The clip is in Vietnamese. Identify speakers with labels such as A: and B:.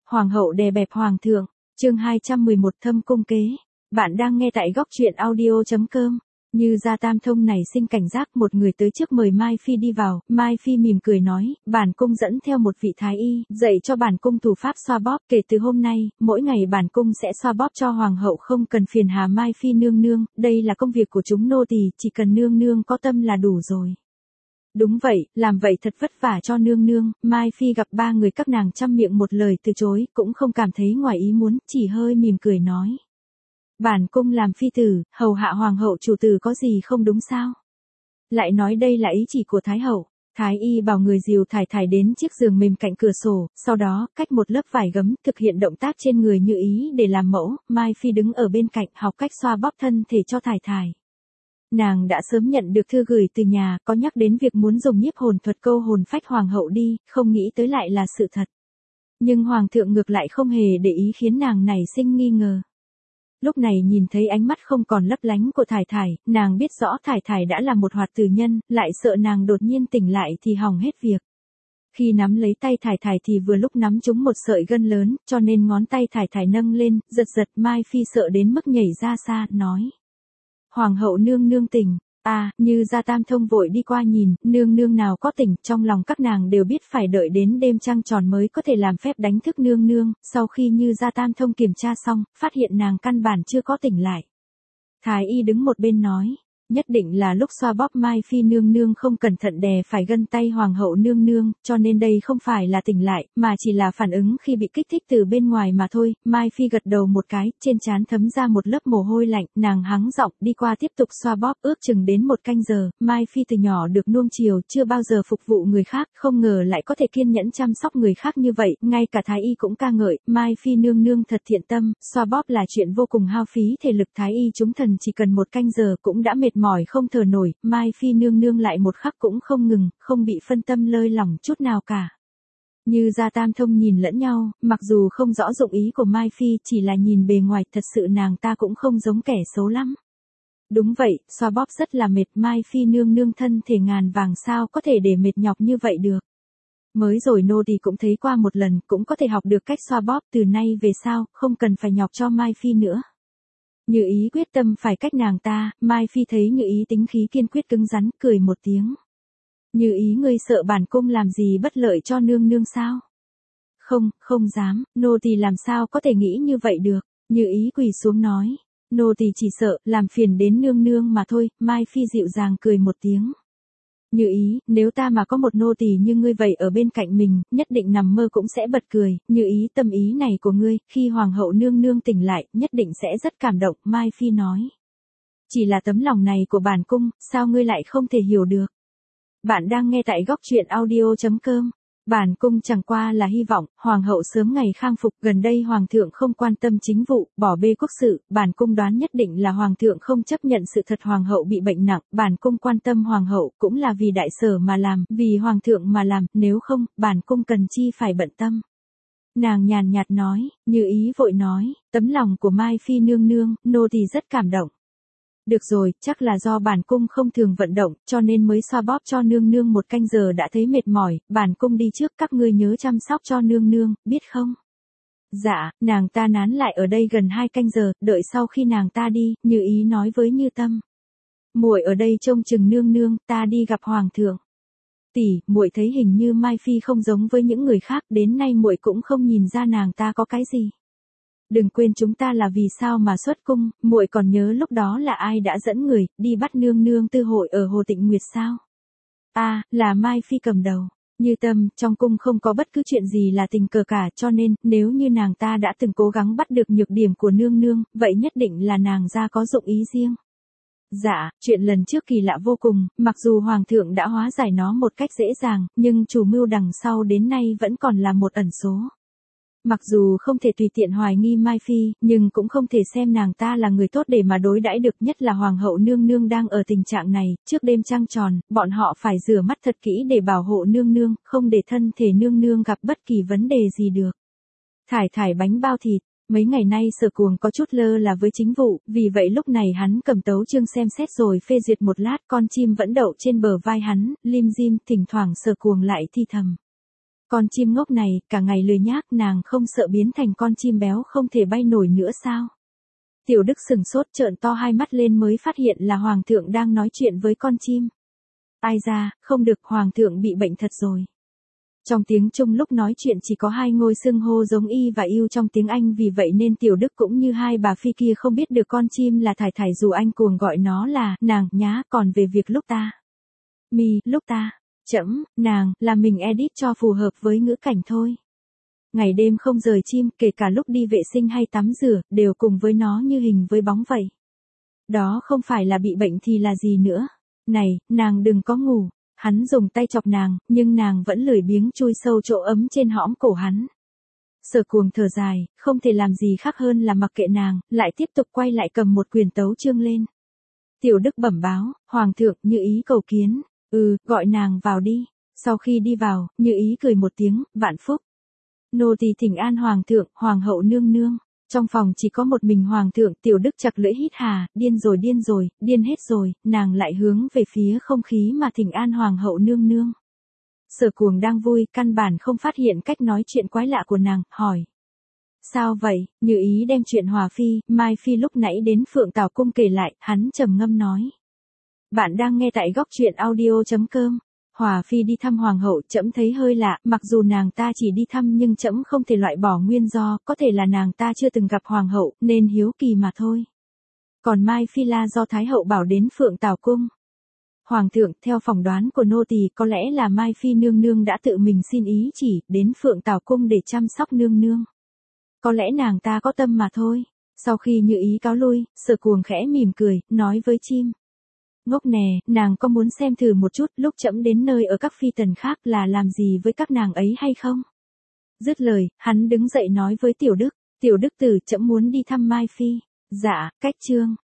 A: Hoàng hậu đè bẹp hoàng thượng, chương 211 thâm cung kế. Bạn đang nghe tại góc truyện audio.com. Như Gia Tam Thông này sinh cảnh giác, một người tới trước mời Mai Phi đi vào. Mai Phi mỉm cười nói, bản cung dẫn theo một vị thái y, dạy cho bản cung thủ pháp xoa bóp. Kể từ hôm nay, mỗi ngày bản cung sẽ xoa bóp cho hoàng hậu, không cần phiền hà Mai Phi nương nương, đây là công việc của chúng nô tỳ, chỉ cần nương nương có tâm là đủ rồi. Đúng vậy, làm vậy thật vất vả cho nương nương. Mai Phi gặp ba người các nàng trăm miệng một lời từ chối, cũng không cảm thấy ngoài ý muốn, chỉ hơi mỉm cười nói. Bản cung làm phi tử, hầu hạ hoàng hậu chủ tử có gì không đúng sao? Lại nói đây là ý chỉ của thái hậu. Thái y bảo người dìu thải thải đến chiếc giường mềm cạnh cửa sổ, sau đó cách một lớp vải gấm, thực hiện động tác trên người như ý để làm mẫu. Mai Phi đứng ở bên cạnh học cách xoa bóp thân thể cho thải thải. Nàng đã sớm nhận được thư gửi từ nhà, có nhắc đến việc muốn dùng nhiếp hồn thuật câu hồn phách hoàng hậu đi, không nghĩ tới lại là sự thật. Nhưng hoàng thượng ngược lại không hề để ý, khiến nàng nảy sinh nghi ngờ. Lúc này nhìn thấy ánh mắt không còn lấp lánh của thải thải, nàng biết rõ thải thải đã là một hoạt tử nhân, lại sợ nàng đột nhiên tỉnh lại thì hỏng hết việc. Khi nắm lấy tay thải thải thì vừa lúc nắm trúng một sợi gân lớn, cho nên ngón tay thải thải nâng lên, giật giật. Mai Phi sợ đến mức nhảy ra xa, nói. Hoàng hậu nương nương tỉnh. Như Gia Tam Thông vội đi qua nhìn, nương nương nào có tỉnh, trong lòng các nàng đều biết phải đợi đến đêm trăng tròn mới có thể làm phép đánh thức nương nương. Sau khi Như Gia Tam Thông kiểm tra xong, phát hiện nàng căn bản chưa có tỉnh lại. Thái y đứng một bên nói, nhất định là lúc xoa bóp Mai Phi nương nương không cẩn thận đè phải gân tay hoàng hậu nương nương, cho nên đây không phải là tỉnh lại, mà chỉ là phản ứng khi bị kích thích từ bên ngoài mà thôi. Mai Phi gật đầu một cái, trên trán thấm ra một lớp mồ hôi lạnh, nàng hắng giọng đi qua tiếp tục xoa bóp, ước chừng đến 1 canh giờ. Mai Phi từ nhỏ được nuông chiều, chưa bao giờ phục vụ người khác, không ngờ lại có thể kiên nhẫn chăm sóc người khác như vậy, ngay cả thái y cũng ca ngợi, Mai Phi nương nương thật thiện tâm, xoa bóp là chuyện vô cùng hao phí thể lực. Thái y chúng thần chỉ cần 1 canh giờ cũng đã mệt mỏi không thở nổi, Mai Phi nương nương lại một khắc cũng không ngừng, không bị phân tâm lơi lỏng chút nào cả. Như Gia Tam Thông nhìn lẫn nhau, mặc dù không rõ dụng ý của Mai Phi, chỉ là nhìn bề ngoài, thật sự nàng ta cũng không giống kẻ xấu lắm. Đúng vậy, xoa bóp rất là mệt, Mai Phi nương nương thân thể ngàn vàng sao có thể để mệt nhọc như vậy được. Mới rồi nô tỳ cũng thấy qua một lần, cũng có thể học được cách xoa bóp, từ nay về sau, không cần phải nhọc cho Mai Phi nữa. Như ý quyết tâm phải cách nàng ta. Mai Phi thấy Như ý tính khí kiên quyết cứng rắn, cười một tiếng. Như ý, ngươi sợ bản cung làm gì bất lợi cho nương nương sao? Không dám, nô tỳ làm sao có thể nghĩ như vậy được. Như ý quỳ xuống nói, nô tỳ chỉ sợ làm phiền đến nương nương mà thôi. Mai Phi dịu dàng cười một tiếng. Như ý, nếu ta mà có một nô tỳ như ngươi vậy ở bên cạnh mình, nhất định nằm mơ cũng sẽ bật cười. Như ý, tâm ý này của ngươi, khi hoàng hậu nương nương tỉnh lại, nhất định sẽ rất cảm động. Mai Phi nói. Chỉ là tấm lòng này của bản cung, sao ngươi lại không thể hiểu được? Bạn đang nghe tại góc truyện audio.com. Bản cung chẳng qua là hy vọng hoàng hậu sớm ngày khang phục. Gần đây hoàng thượng không quan tâm chính vụ, bỏ bê quốc sự, bản cung đoán nhất định là hoàng thượng không chấp nhận sự thật hoàng hậu bị bệnh nặng. Bản cung quan tâm hoàng hậu cũng là vì đại sở mà làm, vì hoàng thượng mà làm, nếu không, bản cung cần chi phải bận tâm. Nàng nhàn nhạt nói. Như ý vội nói, tấm lòng của Mai Phi nương nương, nô tỳ rất cảm động. Được rồi, chắc là do bản cung không thường vận động, cho nên mới xoa bóp cho nương nương 1 canh giờ đã thấy mệt mỏi. Bản cung đi trước, các ngươi nhớ chăm sóc cho nương nương, biết không? Dạ. Nàng ta nán lại ở đây gần 2 canh giờ, đợi sau khi nàng ta đi, Như ý nói với Như Tâm. Muội ở đây trông chừng nương nương, ta đi gặp hoàng thượng. Tỷ, muội thấy hình như Mai Phi không giống với những người khác, đến nay muội cũng không nhìn ra nàng ta có cái gì. Đừng quên chúng ta là vì sao mà xuất cung, muội còn nhớ lúc đó là ai đã dẫn người đi bắt nương nương tư hội ở Hồ Tịnh Nguyệt sao? Là Mai Phi cầm đầu. Như Tâm, trong cung không có bất cứ chuyện gì là tình cờ cả, cho nên nếu như nàng ta đã từng cố gắng bắt được nhược điểm của nương nương, vậy nhất định là nàng ra có dụng ý riêng. Dạ, chuyện lần trước kỳ lạ vô cùng, mặc dù hoàng thượng đã hóa giải nó một cách dễ dàng, nhưng chủ mưu đằng sau đến nay vẫn còn là một ẩn số. Mặc dù không thể tùy tiện hoài nghi Mai Phi, nhưng cũng không thể xem nàng ta là người tốt để mà đối đãi được, nhất là hoàng hậu nương nương đang ở tình trạng này, trước đêm trăng tròn, bọn họ phải rửa mắt thật kỹ để bảo hộ nương nương, không để thân thể nương nương gặp bất kỳ vấn đề gì được. Thải thải bánh bao thịt. Mấy ngày nay Sở Cuồng có chút lơ là với chính vụ, vì vậy lúc này hắn cầm tấu chương xem xét rồi phê duyệt một lát, con chim vẫn đậu trên bờ vai hắn, lim dim, thỉnh thoảng Sở Cuồng lại thi thầm. Con chim ngốc này, cả ngày lười nhác, nàng không sợ biến thành con chim béo không thể bay nổi nữa sao? Tiểu Đức sừng sốt trợn to hai mắt lên mới phát hiện là Hoàng thượng đang nói chuyện với con chim. Ai ra, không được, Hoàng thượng bị bệnh thật rồi. Trong tiếng Trung lúc nói chuyện chỉ có hai ngôi xưng hô giống y và yêu trong tiếng Anh, vì vậy nên Tiểu Đức cũng như hai bà phi kia không biết được con chim là Thải Thải dù anh cuồng gọi nó là nàng nhá. Còn về việc lúc ta, lúc ta, nàng là mình edit cho phù hợp với ngữ cảnh thôi. Ngày đêm không rời chim, kể cả lúc đi vệ sinh hay tắm rửa, đều cùng với nó như hình với bóng vậy. Đó không phải là bị bệnh thì là gì nữa. Này, nàng đừng có ngủ. Hắn dùng tay chọc nàng, nhưng nàng vẫn lười biếng chui sâu chỗ ấm trên hõm cổ hắn. Sở Cuồng thở dài, không thể làm gì khác hơn là mặc kệ nàng, lại tiếp tục quay lại cầm một quyển tấu chương lên. Tiểu Đức bẩm báo, Hoàng thượng, Như Ý cầu kiến. Gọi nàng vào đi. Sau khi đi vào, Như Ý cười một tiếng, vạn phúc. Nô tỳ thỉnh an Hoàng thượng, Hoàng hậu nương nương. Trong phòng chỉ có một mình Hoàng thượng, Tiểu Đức chặt lưỡi hít hà, điên rồi, điên hết rồi, nàng lại hướng về phía không khí mà thỉnh an Hoàng hậu nương nương. Sở Cuồng đang vui, căn bản không phát hiện cách nói chuyện quái lạ của nàng, hỏi. Sao vậy? Như Ý đem chuyện Hòa Phi, Mai Phi lúc nãy đến Phượng Tảo Cung kể lại, hắn trầm ngâm nói. Bạn đang nghe tại góc truyện audio.com. Hòa Phi đi thăm Hoàng hậu, trẫm thấy hơi lạ, mặc dù nàng ta chỉ đi thăm nhưng trẫm không thể loại bỏ nguyên do, có thể là nàng ta chưa từng gặp Hoàng hậu, nên hiếu kỳ mà thôi. Còn Mai Phi là do Thái hậu bảo đến Phượng Tảo Cung. Hoàng thượng, theo phỏng đoán của nô tỳ, có lẽ là Mai Phi nương nương đã tự mình xin ý chỉ, đến Phượng Tảo Cung để chăm sóc nương nương. Có lẽ nàng ta có tâm mà thôi. Sau khi Như Ý cáo lui, Sở Cuồng khẽ mỉm cười, nói với chim. Ngốc nè, nàng có muốn xem thử một chút lúc trẫm đến nơi ở các phi tần khác là làm gì với các nàng ấy hay không? Dứt lời, hắn đứng dậy nói với Tiểu Đức. Tiểu Đức tử, trẫm muốn đi thăm Mai Phi. Dạ, cách chương.